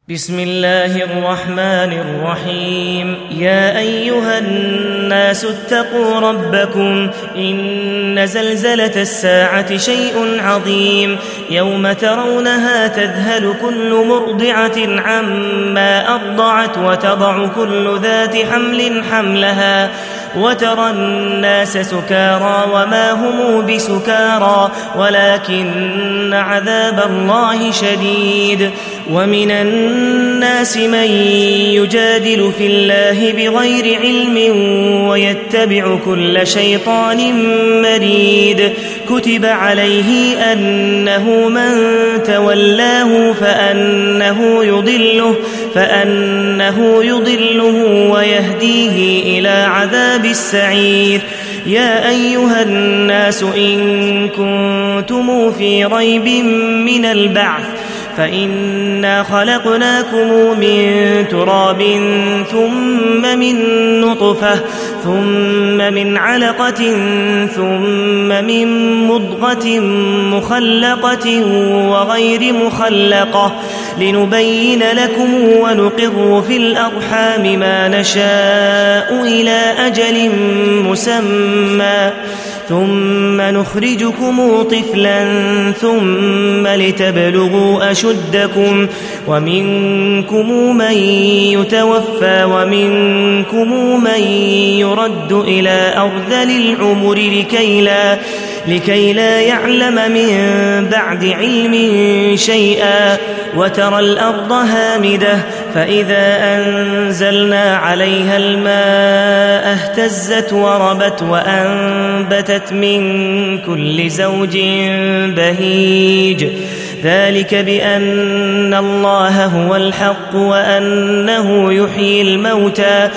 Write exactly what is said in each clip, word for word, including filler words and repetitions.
بسم الله الرحمن الرحيم. يا أيها الناس اتقوا ربكم إن زلزلة الساعة شيء عظيم يوم ترونها تذهل كل مرضعة عما أرضعت وتضع كل ذات حمل حملها وترى الناس سكارى وما هم بسكارى ولكن عذاب الله شديد. ومن الناس من يجادل في الله بغير علم ويتبع كل شيطان مريد. كتب عليه أنه من تولاه فأنه يضله فأنه يضله ويهديه إلى عذاب السعير. يا أيها الناس إن كنتم في ريب من البعث فإنا خلقناكم من تراب ثم من نطفة ثم من علقة ثم من مضغة مخلقة وغير مخلقة لنبين لكم ونقر في الأرحام ما نشاء إلى أجل مسمى ثم نخرجكم طفلا ثم لتبلغوا أشدكم ومنكم من يتوفى ومنكم من يرد إلى أرذل العمر لكي لا, لكي لا يعلم من بعد علم شيئا. وترى الأرض هامدة فإذا أنزلنا عليها الماء اهتزت وربت وأنبتت من كل زوج بهيج. ذلك بأن الله هو الحق وأنه يحيي الموتى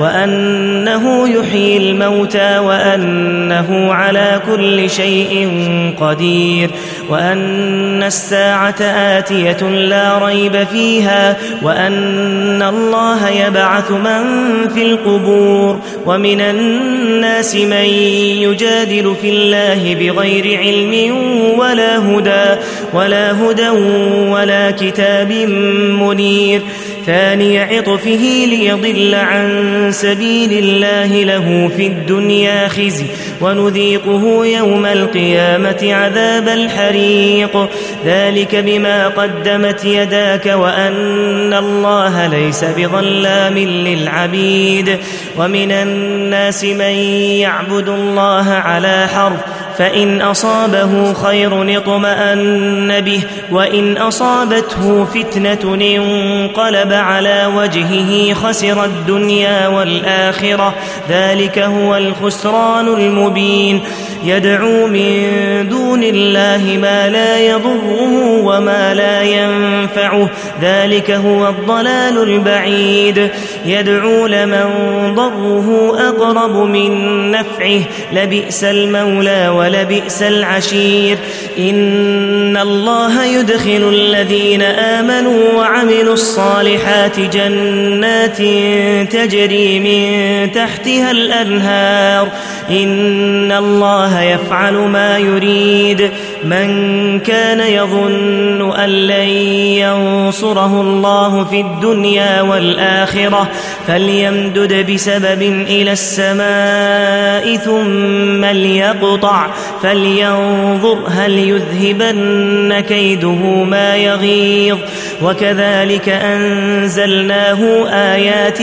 وأنه يحيي الموتى وأنه على كل شيء قدير وأن الساعة آتية لا ريب فيها وأن الله يبعث من في القبور. ومن الناس من يجادل في الله بغير علم ولا هدى ولا هدى ولا كتاب منير. ثاني عطفه ليضل عن سبيل الله له في الدنيا خزي ونذيقه يوم القيامة عذاب الحريق. ذلك بما قدمت يداك وأن الله ليس بظلام للعبيد. ومن الناس من يعبد الله على حرف فإن أصابه خير اطمأن به وإن أصابته فتنة انقلب على وجهه خسر الدنيا والآخرة. ذلك هو الخسران المبين. يدعو من دون الله ما لا يضره وما لا ينفعه ذلك هو الضلال البعيد. يدعو لمن ضره أقرب من نفعه لبئس المولى ولبئس العشير. إن الله يدخل الذين آمنوا وعملوا الصالحات جنات تجري من تحتها الأنهار. إن الله يفعل ما يريد. من كان يظن أن لن ينصره الله في الدنيا والآخرة فليمدد بسبب إلى السماء ثم ليقطع فلينظر هل يذهبن كيده ما يغيظ. وكذلك أنزلناه آيات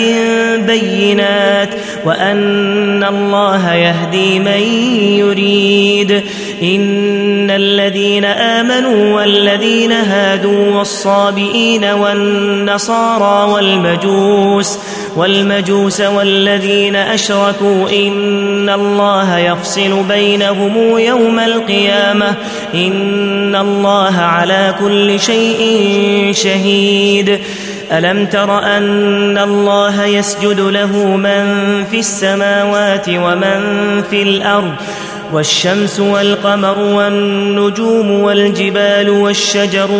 بينات وأن الله يهدي من يريد. إن الذين آمنوا والذين هادوا والصابئين والنصارى والمجوس والمجوس والذين أشركوا إن الله يفصل بينهم يوم القيامة إن الله على كل شيء شهيد. ألم تر أن الله يسجد له من في السماوات ومن في الأرض والشمس والقمر والنجوم والجبال والشجر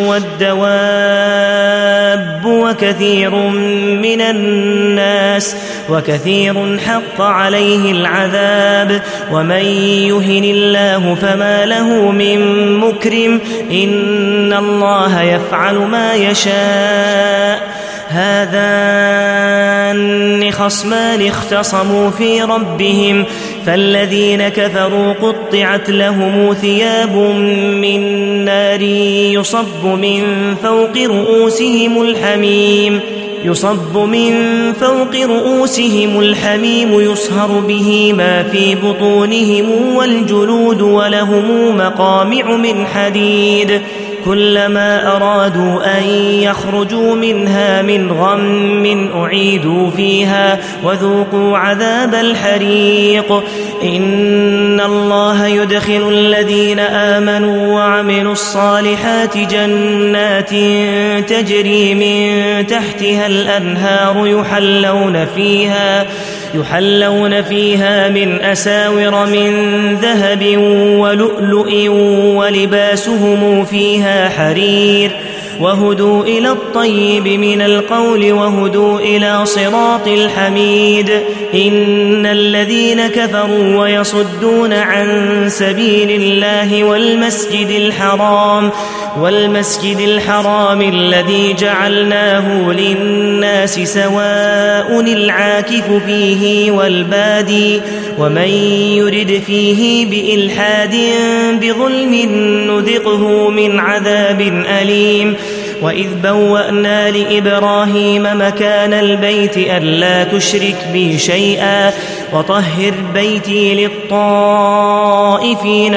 والدواب وكثير من الناس وكثير حق عليه العذاب. ومن يهن الله فما له من مكرم إن الله يفعل ما يشاء. هذان خصمان اختصموا في ربهم فالذين كفروا قطعت لهم ثياب من نار يصب من فوق رؤوسهم الحميم يصب من فوق رؤوسهم الحميم يصهر به ما في بطونهم والجلود ولهم مقامع من حديد كلما أرادوا أن يخرجوا منها من غم أعيدوا فيها وذوقوا عذاب الحريق إن الله يدخل الذين آمنوا وعملوا الصالحات جنات تجري من تحتها الأنهار يحلون فيها يحلون فيها من أساور من ذهب ولؤلؤ ولباسهم فيها حرير وهدوا إلى الطيب من القول وهدوا إلى صراط الحميد إن الذين كفروا ويصدون عن سبيل الله والمسجد الحرام والمسجد الحرام الذي جعلناه للناس سواء العاكف فيه والبادي ومن يرد فيه بإلحاد بظلم نذقه من عذاب أليم وإذ بوأنا لإبراهيم مكان البيت ألا تشرك بي شيئا وطهر بيتي للطائفين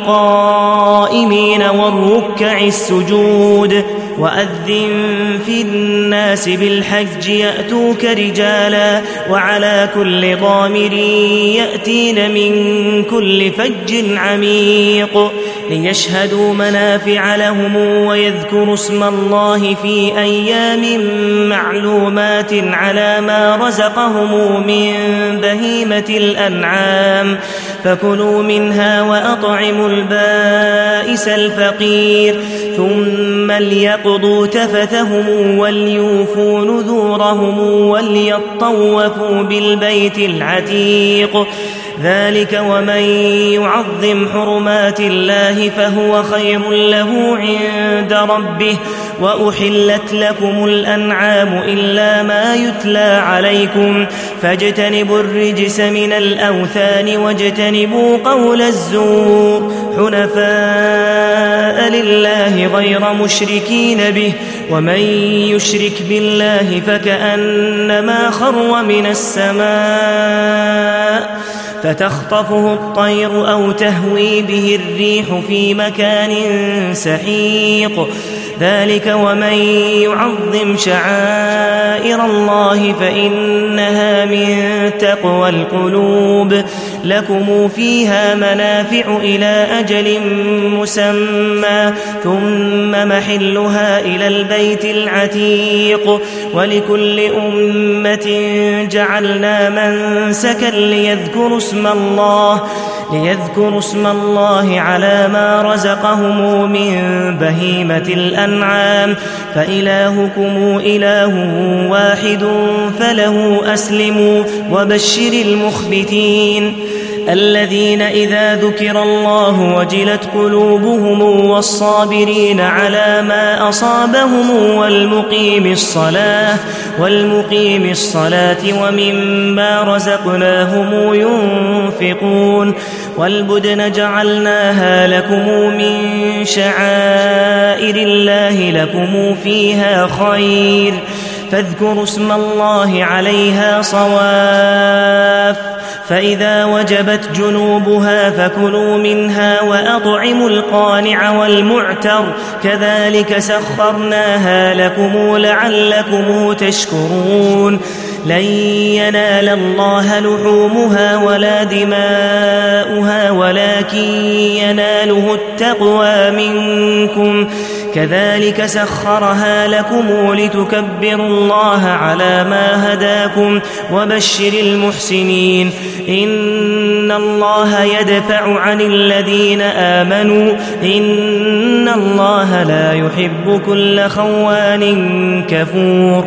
والقائمين والركع السجود وأذن في الناس بالحج يأتوك رجالا وعلى كل ضامر يأتين من كل فج عميق ليشهدوا منافع لهم ويذكروا اسم الله في أيام معلومات على ما رزقهم من بهيمة الأنعام فكلوا منها وأطعموا البائس الفقير ثم ليقضوا تفثهم وليوفوا نذورهم وليطوفوا بالبيت العتيق ذلك ومن يعظم حرمات الله فهو خير له عند ربه وأحلت لكم الأنعام إلا ما يتلى عليكم فاجتنبوا الرجس من الأوثان واجتنبوا قول الزور حنفاء لله غير مشركين به ومن يشرك بالله فكأنما خر من السماء فتخطفه الطير أو تهوي به الريح في مكان سحيق ذلك ومن يعظم شعائر الله فإنها من تقوى القلوب لكم فيها منافع إلى أجل مسمى ثم محلها إلى البيت العتيق ولكل أمة جعلنا منسكا ليذكروا اسم الله ليذكروا اسم الله على ما رزقهم من بهيمة الأنعام فإلهكم إله واحد فله أسلموا وبشر المخبتين الذين إذا ذكر الله وجلت قلوبهم والصابرين على ما أصابهم والمقيم الصلاة والمقيم الصلاة ومما رزقناهم ينفقون والبدن جعلناها لكم من شعائر الله لكم فيها خير فاذكروا اسم الله عليها صواف فإذا وجبت جنوبها فكلوا منها وأطعموا القانع والمعتر كذلك سخرناها لكم لعلكم تشكرون لن ينال الله لحومها ولا دماؤها ولكن يناله التقوى منكم كذلك سخرها لكم لتكبروا الله على ما هداكم وبشر المحسنين إن الله يدفع عن الذين آمنوا إن الله لا يحب كل خوان كفور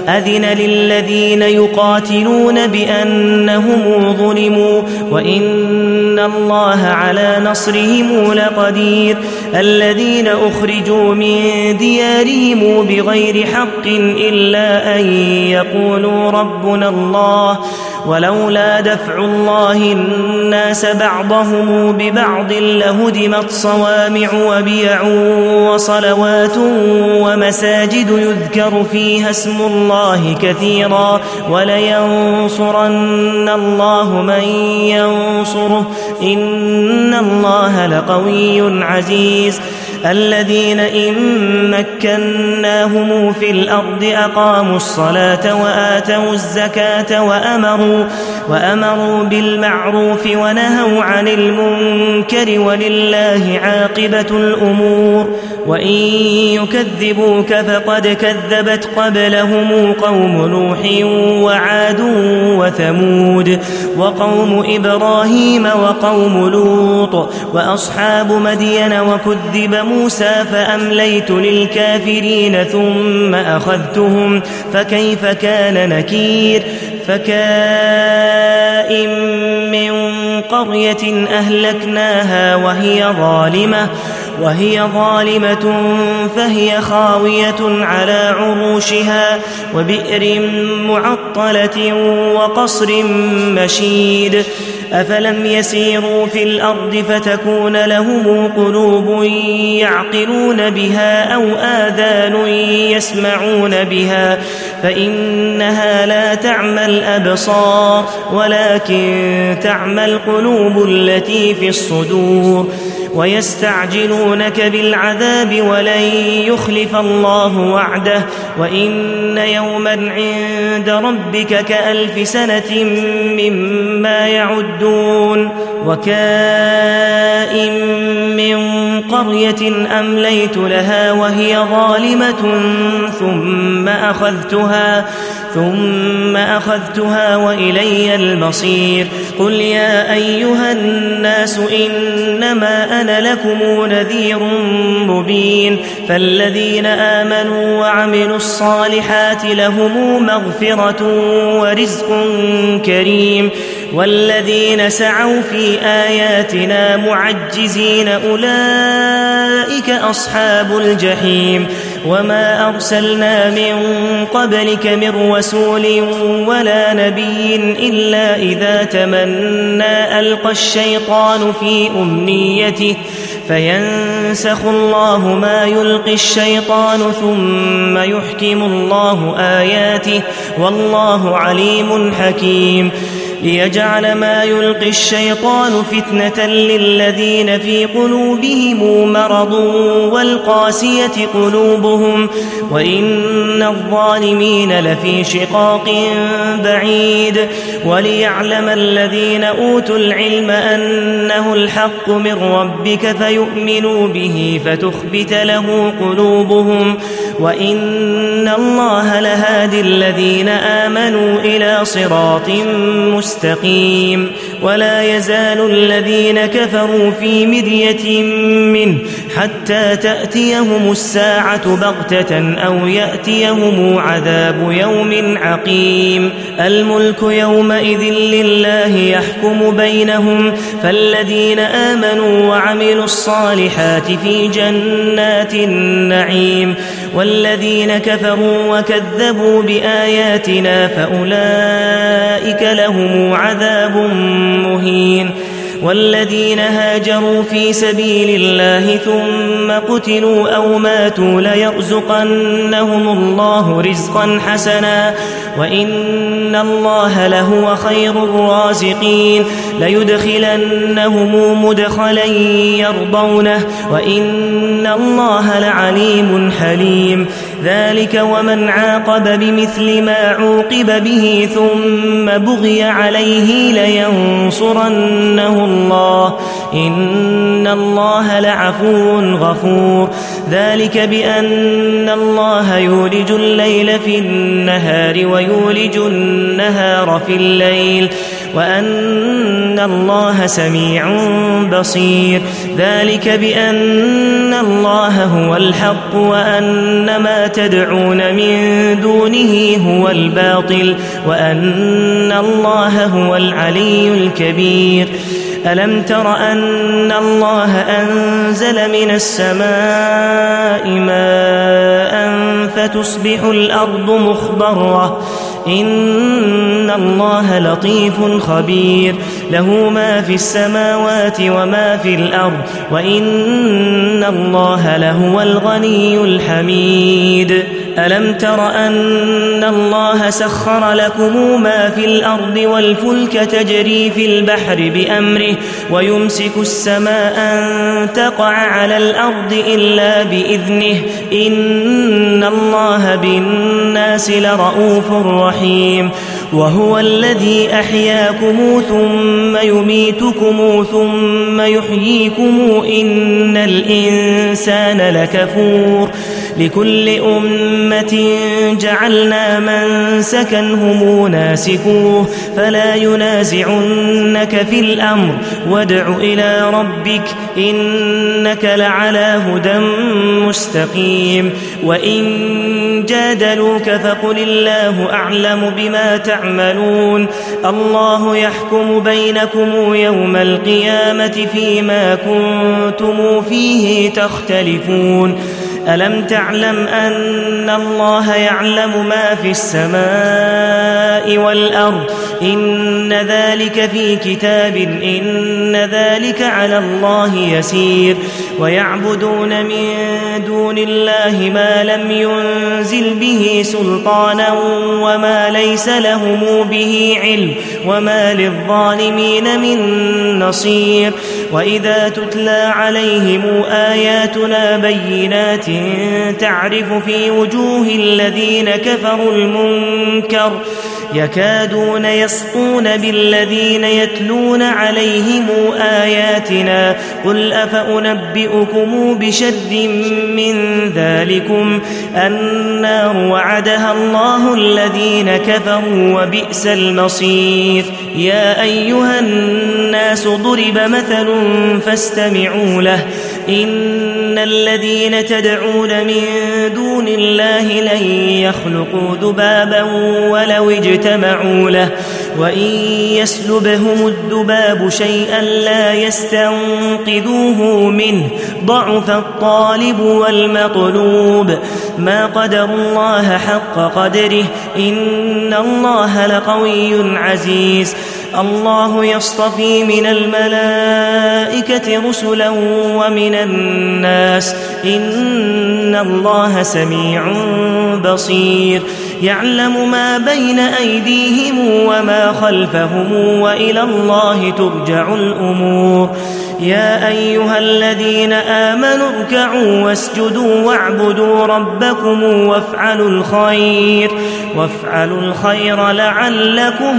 أذن للذين يقاتلون بأنهم ظلموا وإن الله على نصرهم لقدير الذين أخرجوا من ديارهم بغير حق إلا أن يقولوا ربنا الله ولولا دفع الله الناس بعضهم ببعض لهدمت صوامع وبيع وصلوات ومساجد يذكر فيها اسم الله كثيرا ولينصرن الله من ينصره إن الله لقوي عزيز الذين إن مكناهم في الأرض أقاموا الصلاة وآتوا الزكاة وأمروا, وأمروا بالمعروف ونهوا عن المنكر ولله عاقبة الأمور وإن يكذبوك فقد كذبت قبلهم قوم نوح وعاد وثمود وقوم إبراهيم وقوم لوط وأصحاب مدين وكذب موسى فأمليت للكافرين ثم أخذتهم فكيف كان نكير فكائن من قرية أهلكناها وهي ظالمة وهي ظالمة فهي خاوية على عروشها وبئر معطلة وقصر مشيد أفلم يسيروا في الأرض فتكون لهم قلوب يعقلون بها أو آذان يسمعون بها فإنها لا تعمى الأبصار ولكن تعمى القلوب التي في الصدور ويستعجلونك بالعذاب ولن يخلف الله وعده وإن يوما عند ربك كألف سنة مما يعدون وكائن من قرية أمليت لها وهي ظالمة ثم أخذتها ثم أخذتها وإلي المصير قل يا أيها الناس إنما أنا لكم نذير مبين فالذين آمنوا وعملوا الصالحات لهم مغفرة ورزق كريم والذين سعوا في آياتنا معجزين أولئك أصحاب الجحيم وما أرسلنا من قبلك من رسول ولا نبي إلا إذا تمنى ألقى الشيطان في أمنيته فينسخ الله ما يلقي الشيطان ثم يحكم الله آياته والله عليم حكيم ليجعل ما يلقي الشيطان فتنة للذين في قلوبهم مرض والقاسية قلوبهم وإن الظالمين لفي شقاق بعيد وليعلم الذين أوتوا العلم أنه الحق من ربك فيؤمنوا به فتخبت له قلوبهم وإن الله لهادي الذين آمنوا إلى صراط مستقيم ولا يزال الذين كفروا في مرية منه حتى تأتيهم الساعة بغتة أو يأتيهم عذاب يوم عقيم الملك يومئذ لله يحكم بينهم فالذين آمنوا وعملوا الصالحات في جنات النعيم والذين كفروا وكذبوا بآياتنا فأولئك لهم عذاب مهين والذين هاجروا في سبيل الله ثم قتلوا أو ماتوا ليرزقنهم الله رزقا حسنا وإن الله لهو خير الرازقين ليدخلنهم مدخلا يرضونه وإن الله لعليم حليم ذلك ومن عاقب بمثل ما عوقب به ثم بغي عليه لينصرنه الله إن الله لعفو غفور ذلك بأن الله يولج الليل في النهار ويولج النهار في الليل وأن الله سميع بصير. ذلك بأن الله هو الحق وأن ما تدعون من دونه هو الباطل وأن الله هو العلي الكبير. ألم تر أن الله أنزل من السماء ماء فتصبح الأرض مخضرة إن الله لطيف خبير له ما في السماوات وما في الأرض وإن الله لهو الغني الحميد. ألم تر أن الله سخر لكم ما في الأرض والفلك تجري في البحر بأمره ويمسك السماء أن تقع على الأرض إلا بإذنه إن الله بالناس لرؤوف رحيم. وهو الذي أحياكم ثم يميتكم ثم يحييكم إن الإنسان لكفور. لكل أمة جعلنا منسكا هم ناسكوه فلا ينازعنك في الأمر وادع إلى ربك إنك لعلى هدى مستقيم. وإن جادلوك فقل الله أعلم بما تعملون الله يحكم بينكم يوم القيامة فيما كنتم فيه تختلفون. ألم تعلم أن الله يعلم ما في السماء والأرض إن ذلك في كتاب إن ذلك على الله يسير. ويعبدون من دون الله ما لم ينزل به سلطانا وما ليس لهم به علم وما للظالمين من نصير. وإذا تتلى عليهم آياتنا بينات تعرف في وجوه الذين كفروا المنكر يكادون يسطون بالذين يتلون عليهم آياتنا قل أفأنبئكم بشر من ذلكم النار وعدها الله الذين كفروا وبئس المصير. يا أيها الناس ضرب مثل فاستمعوا له إن الذين تدعون من دون الله لن يخلقوا ذبابا ولو اجتمعوا له وإن يسلبهم الذباب شيئا لا يستنقذوه منه ضعف الطالب والمطلوب. ما قدر الله حق قدره إن الله لقوي عزيز. الله يصطفي من الملائكة رسلا ومن الناس إن الله سميع بصير. يعلم ما بين أيديهم وما خلفهم وإلى الله ترجع الأمور. يا أيها الذين آمنوا اركعوا واسجدوا واعبدوا ربكم وافعلوا الخير وافعلوا الخير لعلكم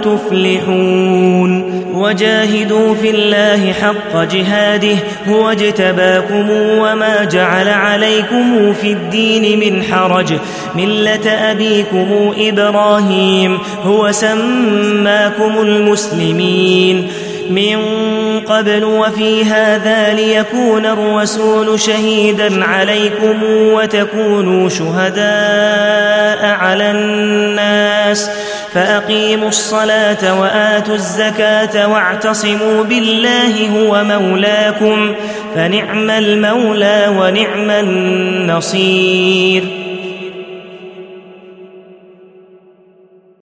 تفلحون. وجاهدوا في الله حق جهاده هو اجتباكم وما جعل عليكم في الدين من حرج ملة أبيكم إبراهيم هو سماكم المسلمين من قبل وفي هذا ليكون الرسول شهيدا عليكم وتكونوا شهداء على الناس فأقيموا الصلاة وآتوا الزكاة واعتصموا بالله هو مولاكم فنعم المولى ونعم النصير.